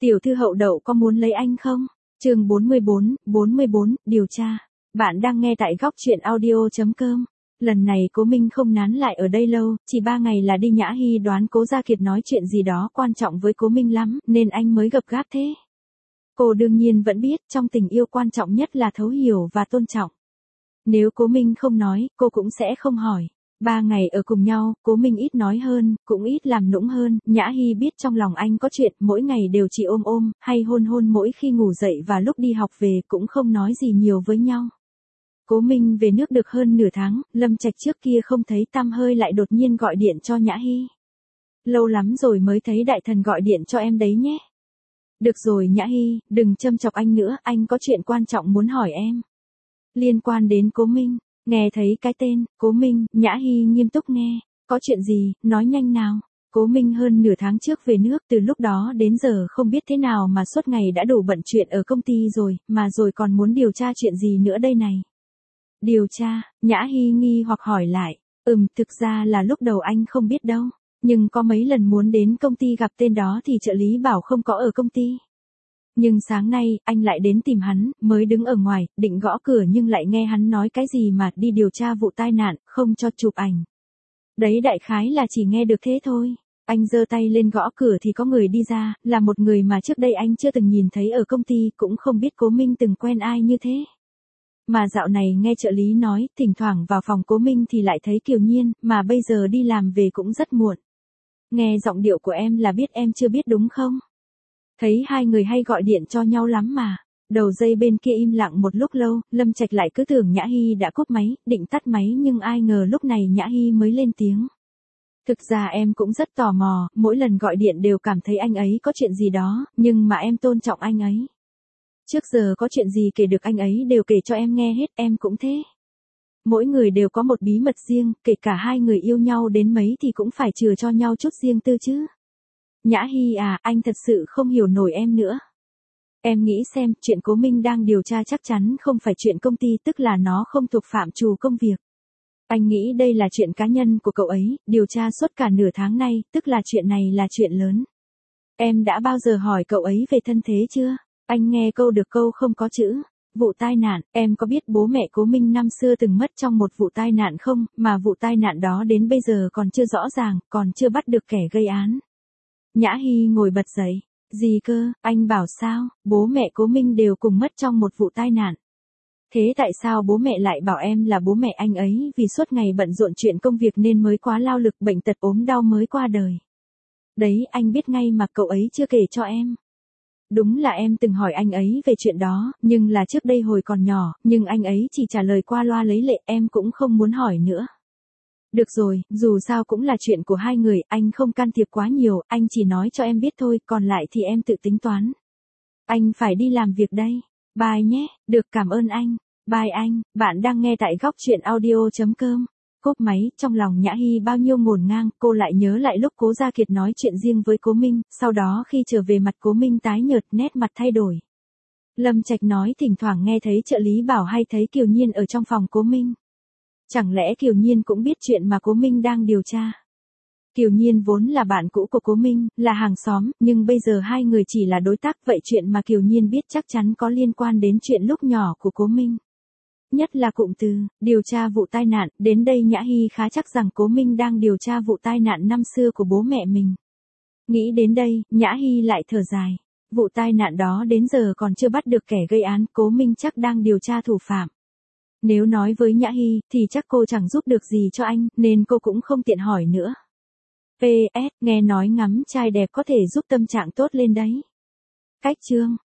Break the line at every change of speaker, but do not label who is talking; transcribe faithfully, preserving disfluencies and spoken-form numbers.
Tiểu thư Hậu Đậu có muốn lấy anh không? Chương bốn mươi bốn, bốn mươi bốn, điều tra. Bạn đang nghe tại góc truyện audio chấm com. Lần này Cố Minh không nán lại ở đây lâu, chỉ ba ngày là đi. Nhã Hy đoán Cố Gia Kiệt nói chuyện gì đó quan trọng với Cố Minh lắm, nên anh mới gấp gáp thế. Cô đương nhiên vẫn biết, trong tình yêu quan trọng nhất là thấu hiểu và tôn trọng. Nếu Cố Minh không nói, cô cũng sẽ không hỏi. Ba ngày ở cùng nhau, Cố Minh ít nói hơn, cũng ít làm nũng hơn. Nhã Hy biết trong lòng anh có chuyện, mỗi ngày đều chỉ ôm ôm, hay hôn hôn mỗi khi ngủ dậy và lúc đi học về, cũng không nói gì nhiều với nhau. Cố Minh về nước được hơn nửa tháng, Lâm Trạch trước kia không thấy tăm hơi lại đột nhiên gọi điện cho Nhã Hy. Lâu lắm rồi mới thấy đại thần gọi điện cho em đấy nhé. Được rồi Nhã Hy, đừng châm chọc anh nữa, anh có chuyện quan trọng muốn hỏi em. Liên quan đến Cố Minh. Nghe thấy cái tên, Cố Minh, Nhã Hy nghiêm túc nghe. Có chuyện gì, nói nhanh nào. Cố Minh hơn nửa tháng trước về nước, từ lúc đó đến giờ không biết thế nào mà suốt ngày đã đủ bận chuyện ở công ty rồi, mà rồi còn muốn điều tra chuyện gì nữa đây này. Điều tra, Nhã Hy nghi hoặc hỏi lại. Ừm, thực ra là lúc đầu anh không biết đâu, nhưng có mấy lần muốn đến công ty gặp tên đó thì trợ lý bảo không có ở công ty. Nhưng sáng nay, anh lại đến tìm hắn, mới đứng ở ngoài, định gõ cửa nhưng lại nghe hắn nói cái gì mà đi điều tra vụ tai nạn, không cho chụp ảnh. Đấy đại khái là chỉ nghe được thế thôi. Anh giơ tay lên gõ cửa thì có người đi ra, là một người mà trước đây anh chưa từng nhìn thấy ở công ty, cũng không biết Cố Minh từng quen ai như thế. Mà dạo này nghe trợ lý nói, thỉnh thoảng vào phòng Cố Minh thì lại thấy Kiều Nhiên, mà bây giờ đi làm về cũng rất muộn. Nghe giọng điệu của em là biết em chưa biết đúng không? Thấy hai người hay gọi điện cho nhau lắm mà. Đầu dây bên kia im lặng một lúc lâu, Lâm Trạch lại cứ tưởng Nhã Hy đã cúp máy, định tắt máy nhưng ai ngờ lúc này Nhã Hy mới lên tiếng. Thực ra em cũng rất tò mò, mỗi lần gọi điện đều cảm thấy anh ấy có chuyện gì đó, nhưng mà em tôn trọng anh ấy. Trước giờ có chuyện gì kể được anh ấy đều kể cho em nghe hết, em cũng thế. Mỗi người đều có một bí mật riêng, kể cả hai người yêu nhau đến mấy thì cũng phải chừa cho nhau chút riêng tư chứ. Nhã Hy à, anh thật sự không hiểu nổi em nữa. Em nghĩ xem, chuyện Cố Minh đang điều tra chắc chắn không phải chuyện công ty, tức là nó không thuộc phạm trù công việc. Anh nghĩ đây là chuyện cá nhân của cậu ấy, điều tra suốt cả nửa tháng nay, tức là chuyện này là chuyện lớn. Em đã bao giờ hỏi cậu ấy về thân thế chưa? Anh nghe câu được câu không có chữ. Vụ tai nạn, em có biết bố mẹ Cố Minh năm xưa từng mất trong một vụ tai nạn không, mà vụ tai nạn đó đến bây giờ còn chưa rõ ràng, còn chưa bắt được kẻ gây án. Nhã Hy ngồi bật dậy. Gì cơ, anh bảo sao, bố mẹ Cố Minh đều cùng mất trong một vụ tai nạn. Thế tại sao bố mẹ lại bảo em là bố mẹ anh ấy, vì suốt ngày bận rộn chuyện công việc nên mới quá lao lực, bệnh tật ốm đau mới qua đời. Đấy, anh biết ngay mà cậu ấy chưa kể cho em. Đúng là em từng hỏi anh ấy về chuyện đó, nhưng là trước đây hồi còn nhỏ, nhưng anh ấy chỉ trả lời qua loa lấy lệ, em cũng không muốn hỏi nữa. Được rồi, dù sao cũng là chuyện của hai người, anh không can thiệp quá nhiều, anh chỉ nói cho em biết thôi, còn lại thì em tự tính toán. Anh phải đi làm việc đây. Bye nhé, được, cảm ơn anh. Bye anh, bạn đang nghe tại góc truyện audio chấm com. Cốp máy, trong lòng Nhã Hy bao nhiêu ngổn ngang, cô lại nhớ lại lúc Cố Gia Kiệt nói chuyện riêng với Cố Minh, sau đó khi trở về mặt Cố Minh tái nhợt, nét mặt thay đổi. Lâm Trạch nói thỉnh thoảng nghe thấy trợ lý bảo hay thấy Kiều Nhiên ở trong phòng Cố Minh. Chẳng lẽ Kiều Nhiên cũng biết chuyện mà Cố Minh đang điều tra? Kiều Nhiên vốn là bạn cũ của Cố Minh, là hàng xóm, nhưng bây giờ hai người chỉ là đối tác, vậy chuyện mà Kiều Nhiên biết chắc chắn có liên quan đến chuyện lúc nhỏ của Cố Minh. Nhất là cụm từ, điều tra vụ tai nạn, đến đây Nhã Hy khá chắc rằng Cố Minh đang điều tra vụ tai nạn năm xưa của bố mẹ mình. Nghĩ đến đây, Nhã Hy lại thở dài. Vụ tai nạn đó đến giờ còn chưa bắt được kẻ gây án, Cố Minh chắc đang điều tra thủ phạm. Nếu nói với Nhã Hy, thì chắc cô chẳng giúp được gì cho anh, nên cô cũng không tiện hỏi nữa. pê ét, nghe nói ngắm trai đẹp có thể giúp tâm trạng tốt lên đấy. Cách chương.